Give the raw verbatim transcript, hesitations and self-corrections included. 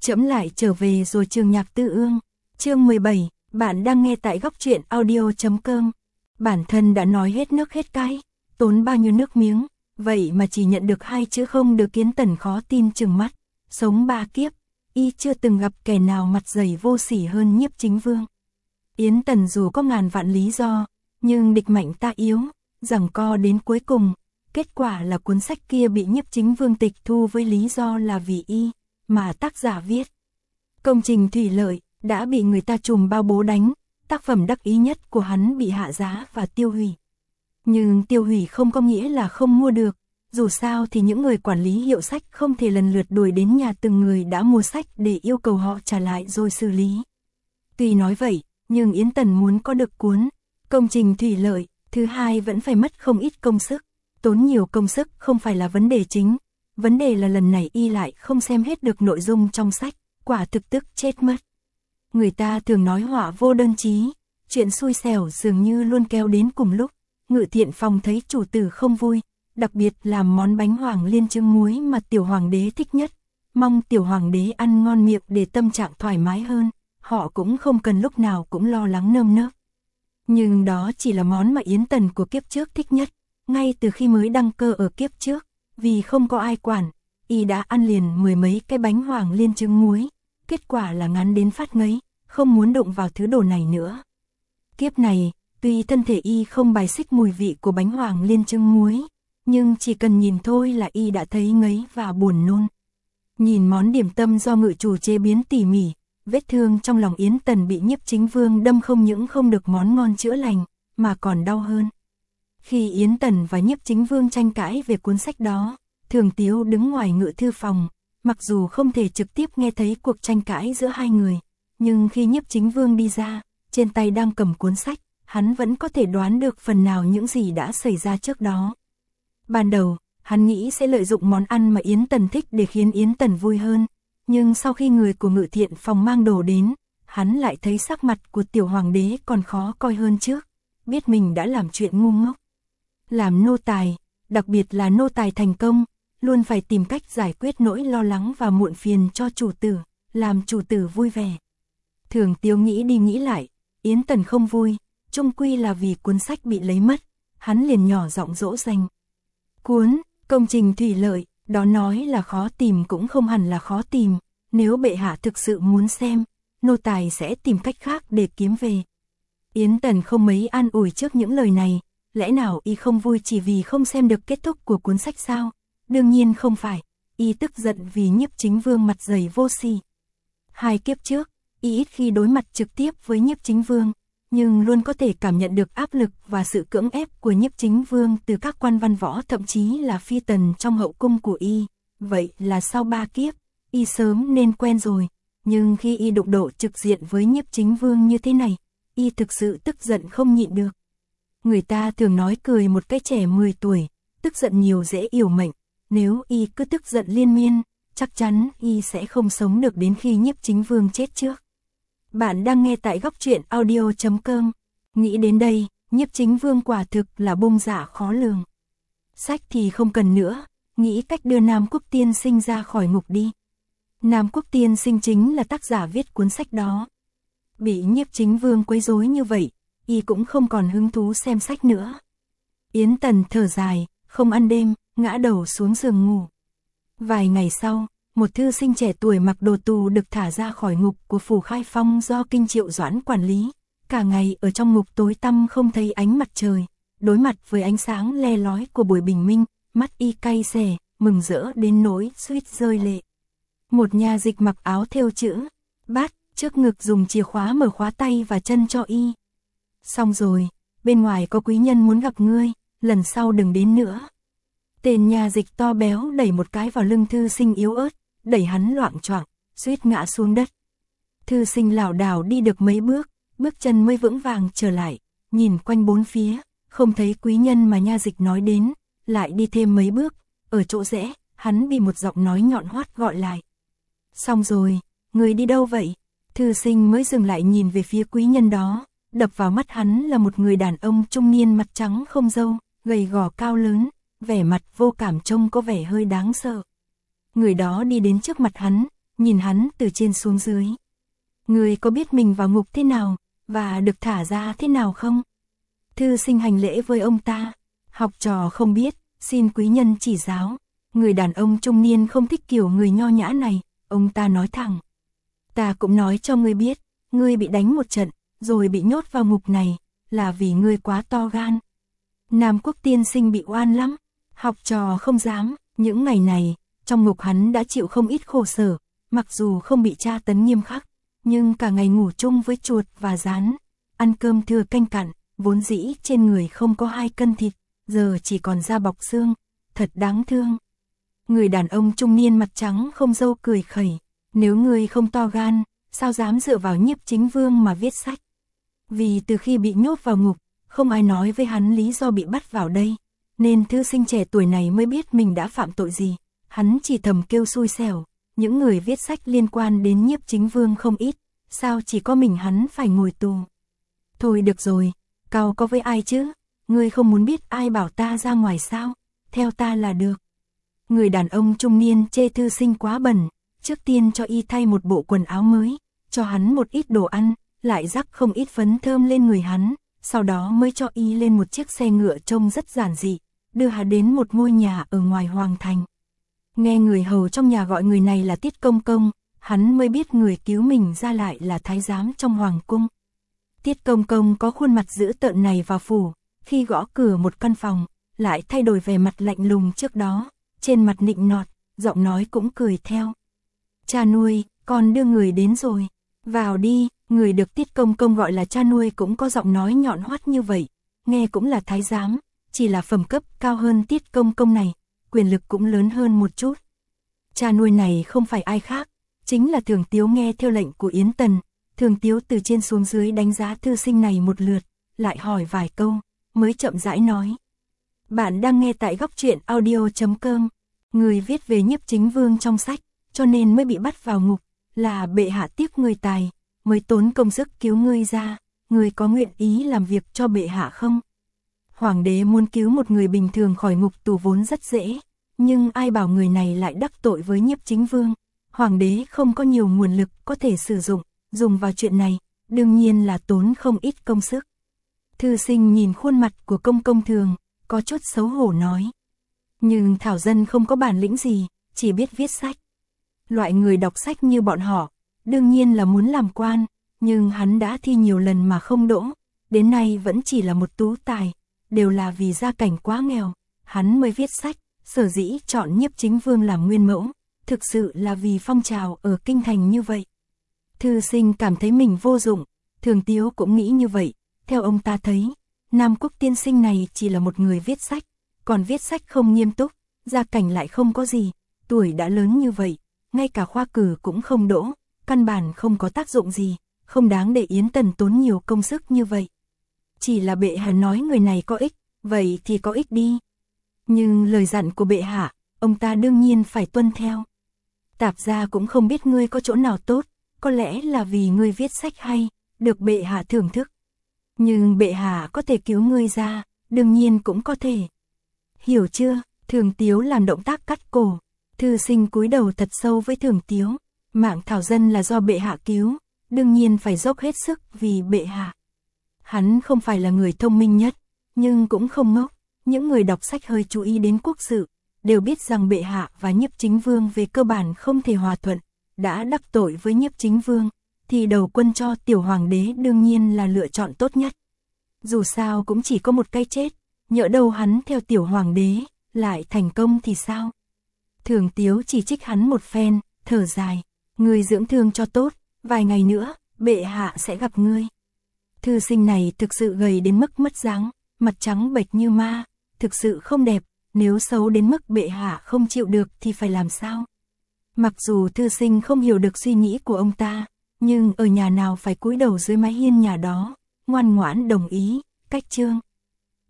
Trẫm lại trở về rồi. Trường Nhạc Tư Ương, chương mười bảy, bạn đang nghe tại góc truyện audio chấm com. Bản thân đã nói hết nước hết cay, tốn bao nhiêu nước miếng, vậy mà chỉ nhận được hai chữ không được. Yến Tần khó tin trừng mắt, sống ba kiếp, y chưa từng gặp kẻ nào mặt dày vô sỉ hơn Nhiếp Chính Vương. Yến Tần dù có ngàn vạn lý do, nhưng địch mạnh ta yếu, giằng co đến cuối cùng, kết quả là cuốn sách kia bị Nhiếp Chính Vương tịch thu với lý do là vì y mà tác giả viết. Công trình thủy lợi đã bị người ta trùm bao bố đánh, tác phẩm đắc ý nhất của hắn bị hạ giá và tiêu hủy. Nhưng tiêu hủy không có nghĩa là không mua được, dù sao thì những người quản lý hiệu sách không thể lần lượt đuổi đến nhà từng người đã mua sách để yêu cầu họ trả lại rồi xử lý. Tuy nói vậy, nhưng Yến Tần muốn có được cuốn công trình thủy lợi thứ hai vẫn phải mất không ít công sức. Tốn nhiều công sức không phải là vấn đề chính, vấn đề là lần này y lại không xem hết được nội dung trong sách, quả thực tức chết mất. Người ta thường nói họa vô đơn chí, chuyện xui xẻo dường như luôn kéo đến cùng lúc. Ngự Thiện Phòng thấy chủ tử không vui, đặc biệt làm món bánh hoàng liên trứng muối mà tiểu hoàng đế thích nhất, mong tiểu hoàng đế ăn ngon miệng để tâm trạng thoải mái hơn, họ cũng không cần lúc nào cũng lo lắng nơm nớp. Nhưng đó chỉ là món mà Yến Tần của kiếp trước thích nhất, ngay từ khi mới đăng cơ ở kiếp trước, vì không có ai quản, y đã ăn liền mười mấy cái bánh hoàng liên trứng muối, kết quả là ngán đến phát ngấy, không muốn đụng vào thứ đồ này nữa. Kiếp này, tuy thân thể y không bài xích mùi vị của bánh hoàng liên trứng muối, nhưng chỉ cần nhìn thôi là y đã thấy ngấy và buồn nôn. Nhìn món điểm tâm do ngự chủ chế biến tỉ mỉ, vết thương trong lòng Yến Tần bị Nhiếp Chính Vương đâm không những không được món ngon chữa lành, mà còn đau hơn. Khi Yến Tần và Nhiếp Chính Vương tranh cãi về cuốn sách đó, Thường Tiếu đứng ngoài ngự thư phòng, mặc dù không thể trực tiếp nghe thấy cuộc tranh cãi giữa hai người, nhưng khi Nhiếp Chính Vương đi ra, trên tay đang cầm cuốn sách, hắn vẫn có thể đoán được phần nào những gì đã xảy ra trước đó. Ban đầu, hắn nghĩ sẽ lợi dụng món ăn mà Yến Tần thích để khiến Yến Tần vui hơn, nhưng sau khi người của Ngự Thiện Phòng mang đồ đến, hắn lại thấy sắc mặt của tiểu hoàng đế còn khó coi hơn trước, biết mình đã làm chuyện ngu ngốc. Làm nô tài, đặc biệt là nô tài thành công, luôn phải tìm cách giải quyết nỗi lo lắng và muộn phiền cho chủ tử, làm chủ tử vui vẻ. Thường Tiếu nghĩ đi nghĩ lại, Yến Tần không vui, chung quy là vì cuốn sách bị lấy mất, hắn liền nhỏ giọng dỗ dành. Cuốn công trình thủy lợi, đó nói là khó tìm cũng không hẳn là khó tìm, nếu bệ hạ thực sự muốn xem, nô tài sẽ tìm cách khác để kiếm về. Yến Tần không mấy an ủi trước những lời này, lẽ nào y không vui chỉ vì không xem được kết thúc của cuốn sách sao? Đương nhiên không phải, y tức giận vì Nhiếp Chính Vương mặt dày vô sỉ. Hai kiếp trước, y ít khi đối mặt trực tiếp với Nhiếp Chính Vương, nhưng luôn có thể cảm nhận được áp lực và sự cưỡng ép của Nhiếp Chính Vương từ các quan văn võ thậm chí là phi tần trong hậu cung của y. Vậy là sau ba kiếp, y sớm nên quen rồi, nhưng khi y đụng độ trực diện với Nhiếp Chính Vương như thế này, y thực sự tức giận không nhịn được. Người ta thường nói cười một cái trẻ mười tuổi, tức giận nhiều dễ yểu mệnh, nếu y cứ tức giận liên miên, chắc chắn y sẽ không sống được đến khi Nhiếp Chính Vương chết trước. Bạn đang nghe tại góc truyện audio chấm com. Nghĩ đến đây, Nhiếp Chính Vương quả thực là bông dạ khó lường. Sách thì không cần nữa, nghĩ cách đưa Nam Quốc Tiên Sinh ra khỏi ngục đi. Nam Quốc Tiên Sinh chính là tác giả viết cuốn sách đó. Bị Nhiếp Chính Vương quấy rối như vậy, y cũng không còn hứng thú xem sách nữa. Yến Tần thở dài, không ăn đêm, ngã đầu xuống giường ngủ. Vài ngày sau, một thư sinh trẻ tuổi mặc đồ tù được thả ra khỏi ngục của phủ Khai Phong do Kinh Triệu Doãn quản lý. Cả ngày ở trong ngục tối tăm không thấy ánh mặt trời, đối mặt với ánh sáng le lói của buổi bình minh, mắt y cay xè, mừng rỡ đến nỗi suýt rơi lệ. Một nha dịch mặc áo thêu chữ bát trước ngực dùng chìa khóa mở khóa tay và chân cho y. Xong rồi, bên ngoài có quý nhân muốn gặp ngươi, lần sau đừng đến nữa. Tên nha dịch to béo đẩy một cái vào lưng thư sinh yếu ớt, đẩy hắn loạng choạng, suýt ngã xuống đất. Thư sinh lảo đảo đi được mấy bước, bước chân mới vững vàng trở lại, nhìn quanh bốn phía, không thấy quý nhân mà nha dịch nói đến, lại đi thêm mấy bước, ở chỗ rẽ, hắn bị một giọng nói nhọn hoắt gọi lại. Xong rồi, người đi đâu vậy? Thư sinh mới dừng lại nhìn về phía quý nhân đó, đập vào mắt hắn là một người đàn ông trung niên mặt trắng không râu, gầy gò cao lớn, vẻ mặt vô cảm trông có vẻ hơi đáng sợ. Người đó đi đến trước mặt hắn, nhìn hắn từ trên xuống dưới. Ngươi có biết mình vào ngục thế nào, và được thả ra thế nào không? Thư sinh hành lễ với ông ta. Học trò không biết, xin quý nhân chỉ giáo. Người đàn ông trung niên không thích kiểu người nho nhã này, ông ta nói thẳng. Ta cũng nói cho ngươi biết, ngươi bị đánh một trận, rồi bị nhốt vào ngục này, là vì ngươi quá to gan. Nam Quốc tiên sinh bị oan lắm, học trò không dám, những ngày này, trong ngục hắn đã chịu không ít khổ sở, mặc dù không bị tra tấn nghiêm khắc, nhưng cả ngày ngủ chung với chuột và rán, ăn cơm thừa canh cặn, vốn dĩ trên người không có hai cân thịt, giờ chỉ còn da bọc xương, thật đáng thương. Người đàn ông trung niên mặt trắng không râu cười khẩy, nếu ngươi không to gan, sao dám dựa vào Nhiếp Chính Vương mà viết sách? Vì từ khi bị nhốt vào ngục, không ai nói với hắn lý do bị bắt vào đây, nên thư sinh trẻ tuổi này mới biết mình đã phạm tội gì, hắn chỉ thầm kêu xui xẻo, những người viết sách liên quan đến Nhiếp Chính Vương không ít, sao chỉ có mình hắn phải ngồi tù? Thôi được rồi, cau có với ai chứ? Ngươi không muốn biết ai bảo ta ra ngoài sao? Theo ta là được. Người đàn ông trung niên chê thư sinh quá bẩn, trước tiên cho y thay một bộ quần áo mới, cho hắn một ít đồ ăn, lại rắc không ít phấn thơm lên người hắn, sau đó mới cho y lên một chiếc xe ngựa trông rất giản dị, đưa hắn đến một ngôi nhà ở ngoài hoàng thành. Nghe người hầu trong nhà gọi người này là Tiết Công Công, hắn mới biết người cứu mình ra lại là thái giám trong hoàng cung. Tiết Công Công có khuôn mặt dữ tợn này vào phủ, khi gõ cửa một căn phòng, lại thay đổi vẻ mặt lạnh lùng trước đó, trên mặt nịnh nọt, giọng nói cũng cười theo. Cha nuôi, con đưa người đến rồi, vào đi. Người được Tiết Công Công gọi là cha nuôi cũng có giọng nói nhọn hoắt như vậy, nghe cũng là thái giám, chỉ là phẩm cấp cao hơn Tiết Công Công này, quyền lực cũng lớn hơn một chút. Cha nuôi này không phải ai khác, chính là Thường Tiếu nghe theo lệnh của Yến Tần. Thường Tiếu từ trên xuống dưới đánh giá thư sinh này một lượt, lại hỏi vài câu, mới chậm rãi nói. Bạn đang nghe tại góc truyện audio chấm com, người viết về Nhiếp Chính Vương trong sách, cho nên mới bị bắt vào ngục, là bệ hạ tiếc người tài, mới tốn công sức cứu ngươi ra, ngươi có nguyện ý làm việc cho bệ hạ không? Hoàng đế muốn cứu một người bình thường khỏi ngục tù vốn rất dễ, nhưng ai bảo người này lại đắc tội với Nhiếp Chính Vương, hoàng đế không có nhiều nguồn lực có thể sử dụng, dùng vào chuyện này, đương nhiên là tốn không ít công sức. Thư sinh nhìn khuôn mặt của Công Công Thường, có chút xấu hổ nói. Nhưng thảo dân không có bản lĩnh gì, chỉ biết viết sách. Loại người đọc sách như bọn họ, đương nhiên là muốn làm quan, nhưng hắn đã thi nhiều lần mà không đỗ, đến nay vẫn chỉ là một tú tài, đều là vì gia cảnh quá nghèo, hắn mới viết sách, sở dĩ chọn Nhiếp Chính Vương làm nguyên mẫu, thực sự là vì phong trào ở kinh thành như vậy. Thư sinh cảm thấy mình vô dụng, Thường Tiếu cũng nghĩ như vậy, theo ông ta thấy, Nam Quốc tiên sinh này chỉ là một người viết sách, còn viết sách không nghiêm túc, gia cảnh lại không có gì, tuổi đã lớn như vậy, ngay cả khoa cử cũng không đỗ, căn bản không có tác dụng gì, không đáng để Yến Tần tốn nhiều công sức như vậy. Chỉ là bệ hạ nói người này có ích, vậy thì có ích đi. Nhưng lời dặn của bệ hạ, ông ta đương nhiên phải tuân theo. Tạp gia cũng không biết ngươi có chỗ nào tốt, có lẽ là vì ngươi viết sách hay, được bệ hạ thưởng thức. Nhưng bệ hạ có thể cứu ngươi ra, đương nhiên cũng có thể. Hiểu chưa? Thường Tiếu làm động tác cắt cổ. Thư sinh cúi đầu thật sâu với Thường Tiếu. Mạng thảo dân là do bệ hạ cứu, đương nhiên phải dốc hết sức vì bệ hạ. Hắn không phải là người thông minh nhất, nhưng cũng không ngốc. Những người đọc sách hơi chú ý đến quốc sự, đều biết rằng bệ hạ và Nhiếp Chính Vương về cơ bản không thể hòa thuận. Đã đắc tội với Nhiếp Chính Vương, thì đầu quân cho tiểu hoàng đế đương nhiên là lựa chọn tốt nhất. Dù sao cũng chỉ có một cái chết, nhỡ đâu hắn theo tiểu hoàng đế, lại thành công thì sao? Thường Tiếu chỉ trích hắn một phen, thở dài, ngươi dưỡng thương cho tốt, vài ngày nữa, bệ hạ sẽ gặp ngươi. Thư sinh này thực sự gầy đến mức mất dáng, mặt trắng bệch như ma, thực sự không đẹp, nếu xấu đến mức bệ hạ không chịu được thì phải làm sao? Mặc dù thư sinh không hiểu được suy nghĩ của ông ta, nhưng ở nhà nào phải cúi đầu dưới mái hiên nhà đó, ngoan ngoãn đồng ý, cách chương.